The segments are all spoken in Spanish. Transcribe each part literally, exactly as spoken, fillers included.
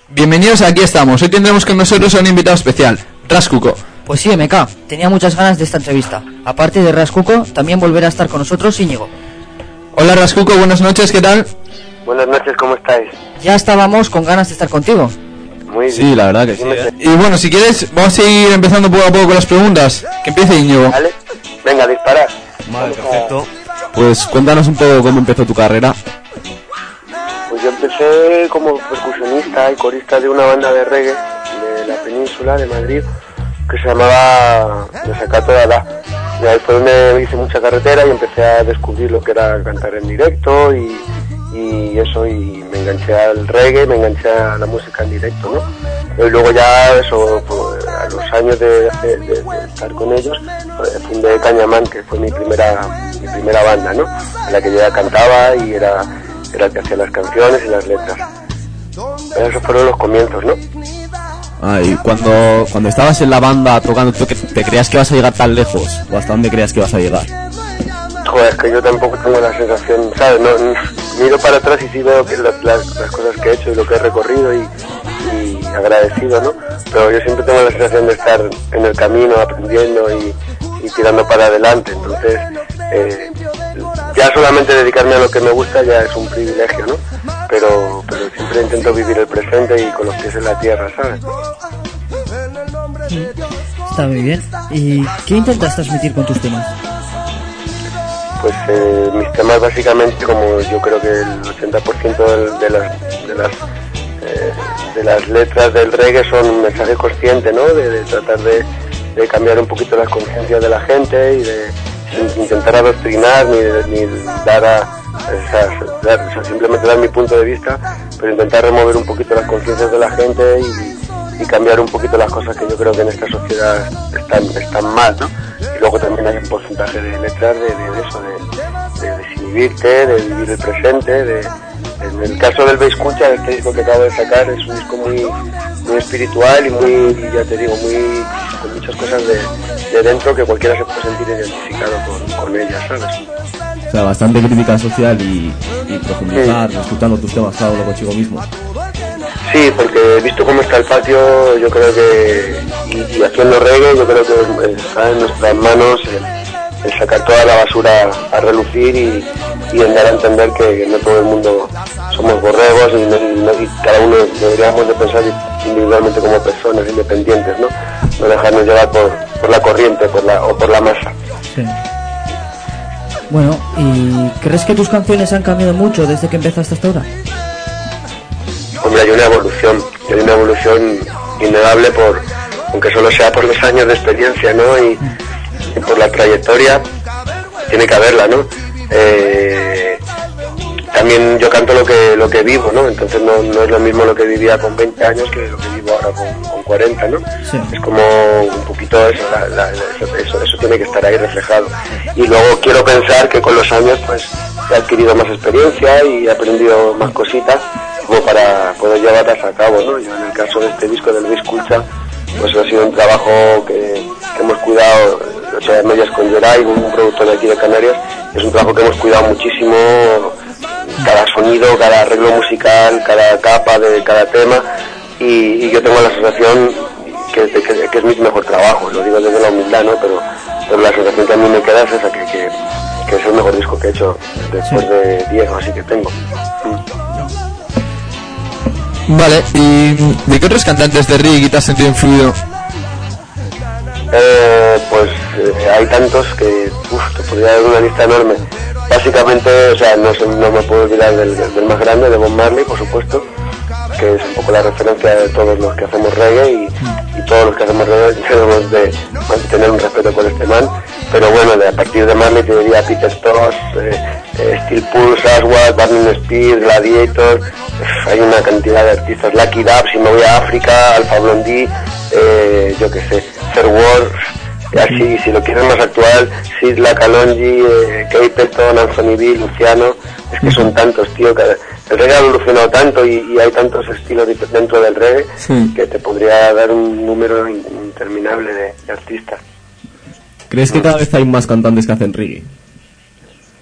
Bienvenidos a Aquí Estamos. Hoy tendremos con nosotros a un invitado especial, Ras Cuco. Pues sí, M K, tenía muchas ganas de esta entrevista. Aparte de Ras Cuco, también volverá a estar con nosotros Íñigo. Hola Ras Cuco, buenas noches, ¿qué tal? Buenas noches, ¿cómo estáis? Ya estábamos con ganas de estar contigo. Muy bien. Sí, la verdad que sí. ¿eh? Y bueno, si quieres, vamos a ir empezando poco a poco con las preguntas. Que empiece Íñigo. Vale, venga, disparar. Vale, perfecto. Pues cuéntanos un poco cómo empezó tu carrera. Pues yo empecé como percusionista y corista de una banda de reggae de la península de Madrid que se llamaba Desacato de Alá. Y ahí fue donde hice mucha carretera y empecé a descubrir lo que era cantar en directo y, y eso, y me enganché al reggae, me enganché a la música en directo, ¿no? Y luego ya eso, pues, a los años de, de, de, de estar con ellos, pues, fundé Cañamán, que fue mi primera mi primera banda, ¿no? En la que yo ya cantaba y era, era el que hacía las canciones y las letras. Pero esos fueron los comienzos, ¿no? Ah, y cuando, cuando estabas en la banda tocando, ¿tú que te creías que ibas a llegar tan lejos? ¿O hasta dónde creías que ibas a llegar? Joder, es que yo tampoco tengo la sensación, ¿sabes? No, no, miro para atrás y sí veo que las, las, las cosas que he hecho y lo que he recorrido y, y agradecido, ¿no? Pero yo siempre tengo la sensación de estar en el camino, aprendiendo y, y tirando para adelante. Entonces, eh, ya solamente dedicarme a lo que me gusta ya es un privilegio, ¿no? Pero, pero siempre intento vivir el presente y con los pies en la tierra, ¿sabes? Está muy bien. ¿Y qué intentas transmitir con tus temas? Pues eh, mis temas básicamente, como yo creo que el ochenta por ciento de, de las de las eh, de las letras del reggae son un mensaje consciente, ¿no? De, de tratar de, de cambiar un poquito las conciencias de la gente y de sin intentar adoctrinar ni, ni dar a o sea, dar, o sea, simplemente dar mi punto de vista, pero intentar remover un poquito las conciencias de la gente y, y cambiar un poquito las cosas que yo creo que en esta sociedad están, están mal, ¿no? Y luego también hay un porcentaje de letras de, de, de eso, de, de desinhibirte, de vivir el presente, de, en el caso del Ve Escucha, este disco que acabo de sacar es un disco muy, muy espiritual y muy, ya te digo, muy con muchas cosas de, de dentro que cualquiera se puede sentir identificado con, con ellas, ¿sabes? O sea, bastante crítica social y, y profundizar, sí, escuchando tus temas cada uno consigo mismo. Sí, porque visto cómo está el patio, yo creo que, y, y haciendo reggae, yo creo que está en nuestras manos el, el sacar toda la basura a relucir y, y en dar a entender que no todo el mundo somos borregos y, no, y, no, y cada uno deberíamos de pensar individualmente como personas independientes, ¿no? No dejarnos llevar por, por la corriente por la, o por la masa. Sí. Bueno, ¿y crees que tus canciones han cambiado mucho desde que empezaste hasta ahora? Hombre, hay una evolución, hay una evolución innegable, por, aunque solo sea por los años de experiencia, ¿no? Y, y por la trayectoria, tiene que haberla, ¿no? Eh, también yo canto lo que lo que vivo, ¿no? Entonces no, no es lo mismo lo que vivía con veinte años que lo que vivo ahora con, con cuarenta, ¿no? Sí. Es como un poquito eso, la, la, eso, eso, eso tiene que estar ahí reflejado. Y luego quiero pensar que con los años pues he adquirido más experiencia y he aprendido más cositas como para poder llevarlas a cabo, ¿no? Yo en el caso de este disco del Ve Escucha, pues ha sido un trabajo que, que hemos cuidado, ocho de medias con Geray, un productor de aquí de Canarias. Es un trabajo que hemos cuidado muchísimo, cada sonido, cada arreglo musical, cada capa de cada tema, y, y yo tengo la sensación que, que, que es mi mejor trabajo, lo digo desde la humildad, ¿no? Pero, pero la sensación que a mí me queda es esa, que, que, que es el mejor disco que he hecho después sí. de diez o así que tengo. Vale, ¿y de qué otros cantantes de reggae te has sentido influido? Eh, pues eh, hay tantos que uf, te podría dar una lista enorme. Básicamente, o sea, no, no me puedo olvidar del, del más grande, de Bob Marley, por supuesto, que es un poco la referencia de todos los que hacemos reggae y, y todos los que hacemos reggae tenemos de mantener un respeto por este man. Pero bueno, de, a partir de Marley te diría Peter Tosh, eh, eh, Steel Pulse, Aswad, Burning Spear, Gladiator, uf, hay una cantidad de artistas, Lucky Dub, si me voy a África, Alpha Blondie, eh, yo qué sé, Fair War. Así, si lo quieres más actual, Sidla, Kalonji, eh, Kate Petton, Anthony B, Luciano, es que son tantos, tío, que el reggae ha evolucionado tanto y, y hay tantos estilos dentro del reggae, sí, que te podría dar un número interminable de, de artistas. ¿Crees que cada vez hay más cantantes que hacen reggae?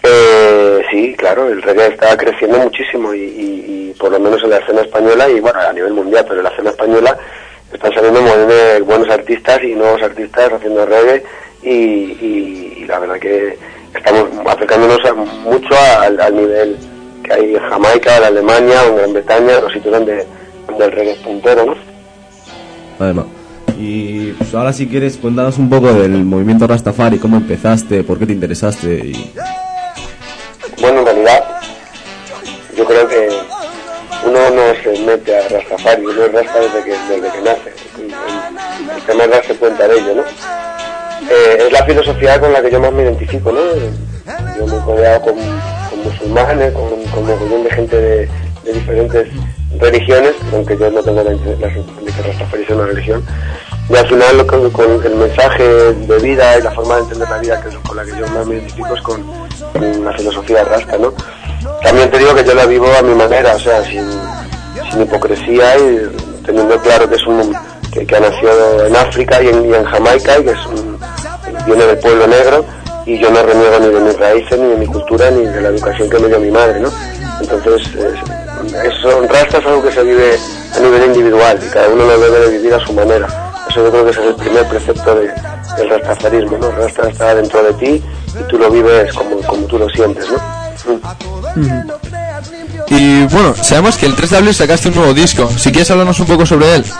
Eh, sí, claro, el reggae está creciendo muchísimo y, y, y por lo menos en la escena española y bueno, a nivel mundial, pero en la escena española están saliendo buenos, buenos artistas y nuevos artistas haciendo reggae y, y, y la verdad que estamos acercándonos a, mucho al, al nivel que hay en Jamaica, en Alemania o en Gran Bretaña, los sitios donde, donde el reggae es puntero, ¿no? Además. Y pues ahora si quieres cuéntanos un poco del movimiento Rastafari, cómo empezaste, por qué te interesaste y... Bueno, en realidad yo creo que uno no se mete a Rastafari, uno es Rasta desde que, desde que nace, el, el tema es darse cuenta de ello, ¿no? Eh, es la filosofía con la que yo más me identifico, ¿no? Yo me he rodeado con, con musulmanes, con, con un montón de gente de, de diferentes religiones, aunque yo no tengo la intención de que Rastafari sea una religión, y al final con, con el mensaje de vida y la forma de entender la vida que es con la que yo más me identifico es con, con la filosofía Rasta, ¿no? También te digo que yo la vivo a mi manera, o sea, sin, sin hipocresía y teniendo claro que es un que, que ha nacido en África y en, y en Jamaica y que es un, viene del pueblo negro y yo no reniego ni de mis raíces, ni de mi cultura, ni de la educación que me dio mi madre, ¿no? Entonces, es, eso, Rasta es algo que se vive a nivel individual y cada uno lo debe de vivir a su manera. Eso yo creo que ese es el primer precepto de, del rastafarismo, ¿no? Rasta está dentro de ti y tú lo vives como, como tú lo sientes, ¿no? Mm. Uh-huh. Y bueno, sabemos que el tres de abril sacaste un nuevo disco. Si quieres hablarnos un poco sobre él.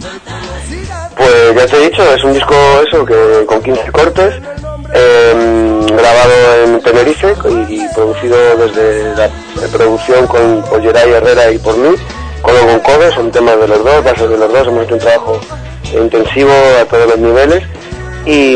Pues ya te he dicho, es un disco eso que con quince cortes, eh, grabado en Tenerife y, y producido desde la producción con por Geray Herrera y por mí, codo con codo, son temas de los dos, bases de los dos, hemos hecho un trabajo intensivo a todos los niveles y,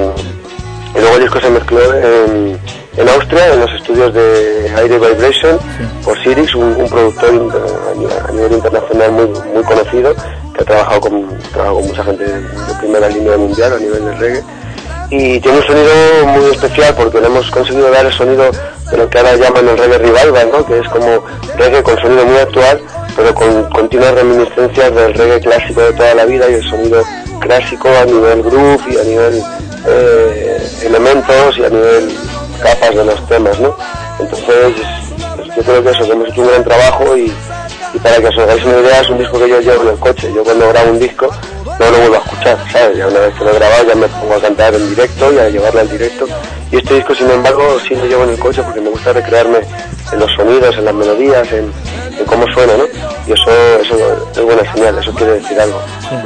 y luego el disco se mezcló en, en Austria, en los estudios de Aire Vibration, por Sirix, un, un productor a nivel internacional muy, muy conocido, que ha trabajado con, trabajado con mucha gente de primera línea mundial a nivel del reggae, y tiene un sonido muy especial porque le hemos conseguido dar el sonido de lo que ahora llaman el reggae revival, ¿no? Que es como reggae con sonido muy actual, pero con continuas reminiscencias del reggae clásico de toda la vida y el sonido clásico a nivel groove y a nivel eh, elementos y a nivel capas de los temas, ¿no? Entonces yo creo que eso, que hemos hecho un gran trabajo y, y para que os hagáis una idea es un disco que yo llevo en el coche. Yo cuando grabo un disco no lo vuelvo a escuchar, ¿sabes? Ya una vez que lo he grabado ya me pongo a cantar en directo y a llevarlo al directo, y este disco sin embargo sí lo llevo en el coche porque me gusta recrearme en los sonidos, en las melodías, en, en cómo suena, ¿no? Y eso, eso es buena señal, eso quiere decir algo.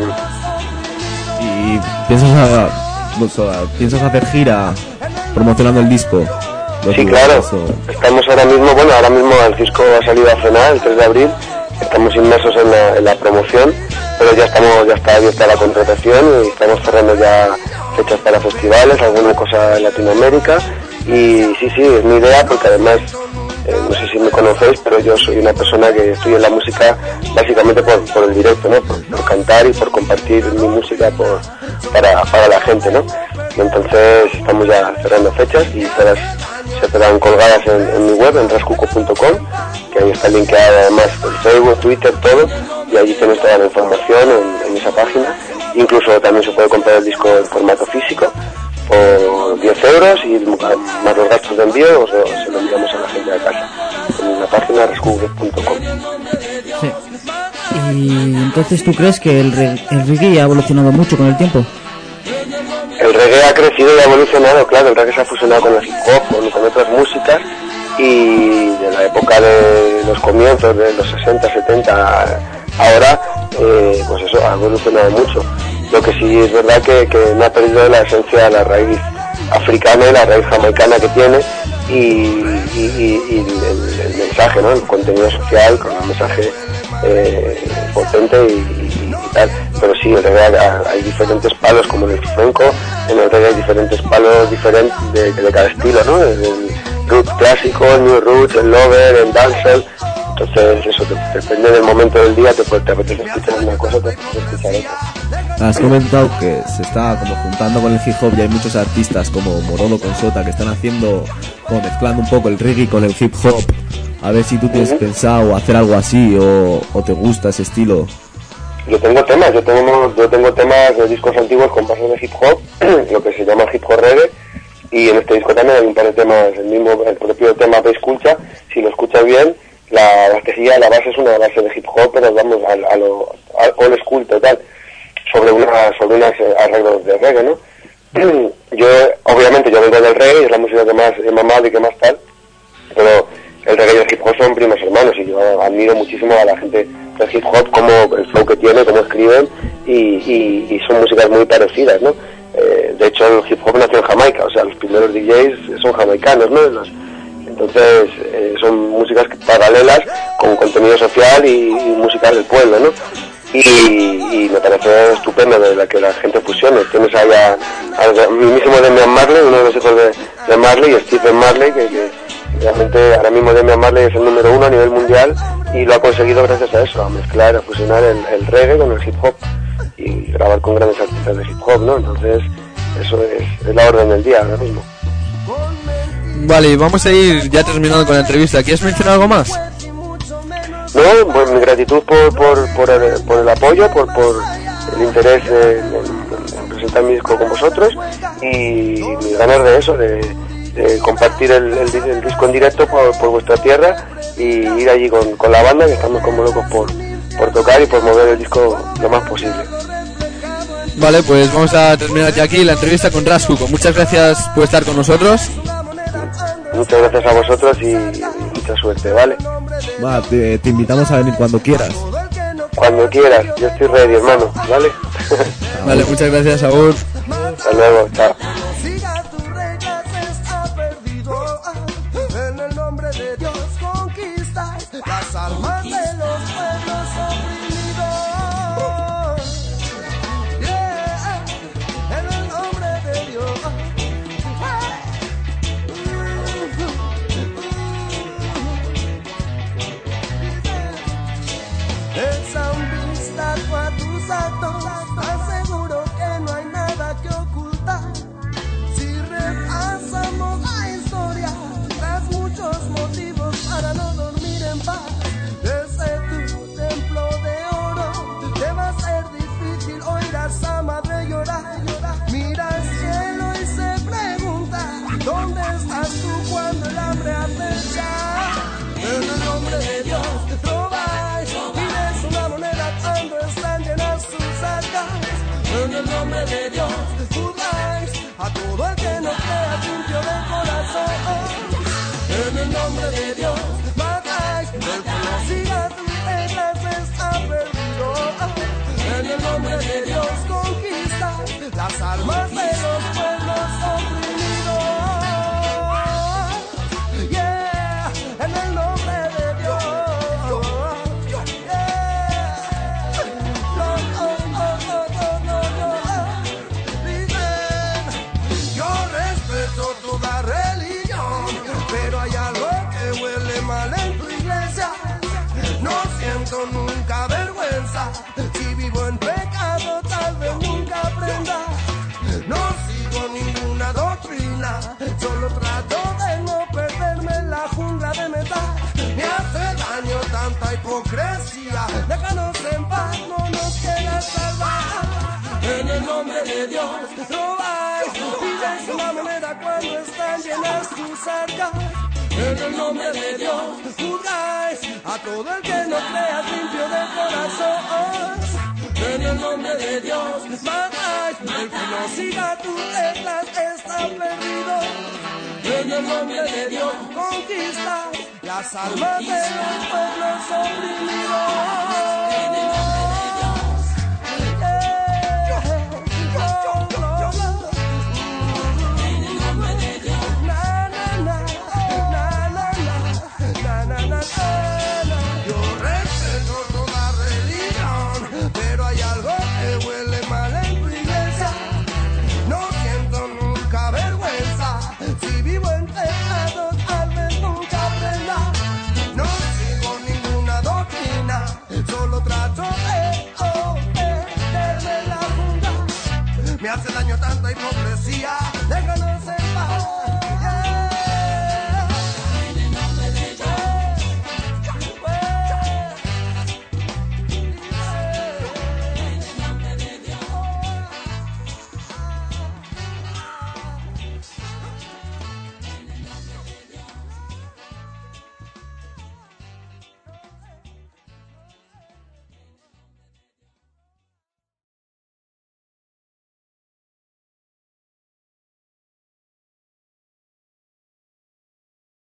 Sí. ¿Y piensas, a, no, so, piensas hacer gira promocionando el disco? Sí, claro, eso. Estamos ahora mismo, bueno, ahora mismo el disco ha salido a cenar el tres de abril, estamos inmersos en la, en la promoción, pero ya estamos, ya está abierta la contratación y estamos cerrando ya fechas para festivales, alguna cosa en Latinoamérica, y sí, sí, es mi idea porque además, eh, no sé si me conocéis, pero yo soy una persona que estoy en la música básicamente por, por el directo, ¿no? Por, por cantar y por compartir mi música por, para, para la gente, ¿no? Y entonces estamos ya cerrando fechas y todas se quedan colgadas en, en mi web, en rascuco punto com, que ahí está linkeado además el Facebook, Twitter, todo, y allí tienes toda la información en, en esa página. Incluso también se puede comprar el disco en formato físico por diez euros y más los gastos de envío, o sea, se lo enviamos a la gente de casa en la página rascuco punto com. Sí. Y entonces, ¿tú crees que el, re- el reggae ha evolucionado mucho con el tiempo? El reggae ha crecido y ha evolucionado, claro, el reggae se ha fusionado con el hip hop, con, con otras músicas, y de la época de los comienzos de los sesenta, setenta ahora, eh, pues eso ha evolucionado mucho. Lo que sí es verdad que, que no ha perdido la esencia de la raíz africana y la raíz jamaicana que tiene, y, y, y, y el, el mensaje, ¿no? El contenido social con un mensaje eh, potente y, y, y tal. Pero sí, en realidad hay diferentes palos, como en el flamenco, en el reggae hay diferentes palos diferentes de, de cada estilo, ¿no? El, el root clásico, el new root, el lover, el dancehall. Entonces eso te, depende del momento del día, te, te apetece escuchar una cosa, te apetece escuchar otra. Has comentado que se está como juntando con el hip hop y hay muchos artistas como Morodo con Sota que están haciendo, como mezclando un poco el reggae con el hip hop. A ver si tú tienes uh-huh. pensado hacer algo así o, o te gusta ese estilo. Yo tengo temas, yo tengo, yo tengo temas de discos antiguos con bases de hip hop, lo que se llama hip hop reggae, Y en este disco también hay un par de temas, el mismo, el propio tema Bass Culture, si lo escuchas bien, la basecilla, la base es una base de hip hop, pero vamos, a, a lo a old school total, sobre una, sobre unos arreglos de reggae, ¿no? Yo, obviamente, yo vengo del reggae, es la música que más he mamado y que más tal, pero el reggae y el hip hop son primos hermanos, y yo admiro muchísimo a la gente del hip hop, como el flow que tiene, cómo escriben, y, y, y son músicas muy parecidas, ¿no? Eh, de hecho, el hip hop nació en Jamaica, o sea, los primeros D Js son jamaicanos, ¿no? Los, entonces, eh, son músicas paralelas, con contenido social y, y música del pueblo, ¿no? Y, y me parece estupendo de la que la gente fusione. Tienes ahí a, a, a mí mismo Damian Marley, uno de los hijos de, de Marley, Stephen Marley, que, que realmente ahora mismo Damian Marley es el número uno a nivel mundial y lo ha conseguido gracias a eso, a mezclar, a fusionar el, el reggae con el hip hop y grabar con grandes artistas de hip hop, ¿no? Entonces, eso es, es la orden del día ahora mismo. Vale, vamos a ir ya terminando con la entrevista. ¿Quieres mencionar algo más? No, pues mi gratitud por, por, por, el, por el apoyo, por, por el interés en, en, en presentar mi disco con vosotros y mis ganas de eso, de, de compartir el, el, el disco en directo por, por vuestra tierra y ir allí con, con la banda, que estamos como locos por, por tocar y por mover el disco lo más posible. Vale, pues vamos a terminar ya aquí la entrevista con Ras Hugo. Muchas gracias por estar con nosotros. Muchas gracias a vosotros y, y mucha suerte, ¿vale? Va, te, te invitamos a venir cuando quieras. Cuando quieras, yo estoy ready, hermano, ¿vale? Vale, muchas gracias, Agur. Hasta luego, chao. De Dios, tú dais a todo el que no crea limpio de corazón. En el nombre de Dios, matáis, el que no siga tus reglas está perdido. En el nombre de Dios, conquistas las almas de los pueblos oprimidos. Yeah, en el nombre de Dios. Nunca vergüenza, si vivo en pecado tal vez nunca aprenda. No sigo ninguna doctrina, solo trato de no perderme en la jungla de metal. Me hace daño tanta hipocresía, déjanos en paz, no nos queda salvar. En el nombre de Dios, robáis, pides una moneda cuando están llenas tus arcas. En el nombre de Dios, juzgáis a todo el que no crea limpio de corazón. En el nombre de Dios, matáis, el que no siga tus reglas está perdido. En el nombre de Dios, conquistáis las almas de los pueblos oprimidos. Me hace daño tanta hipocresía,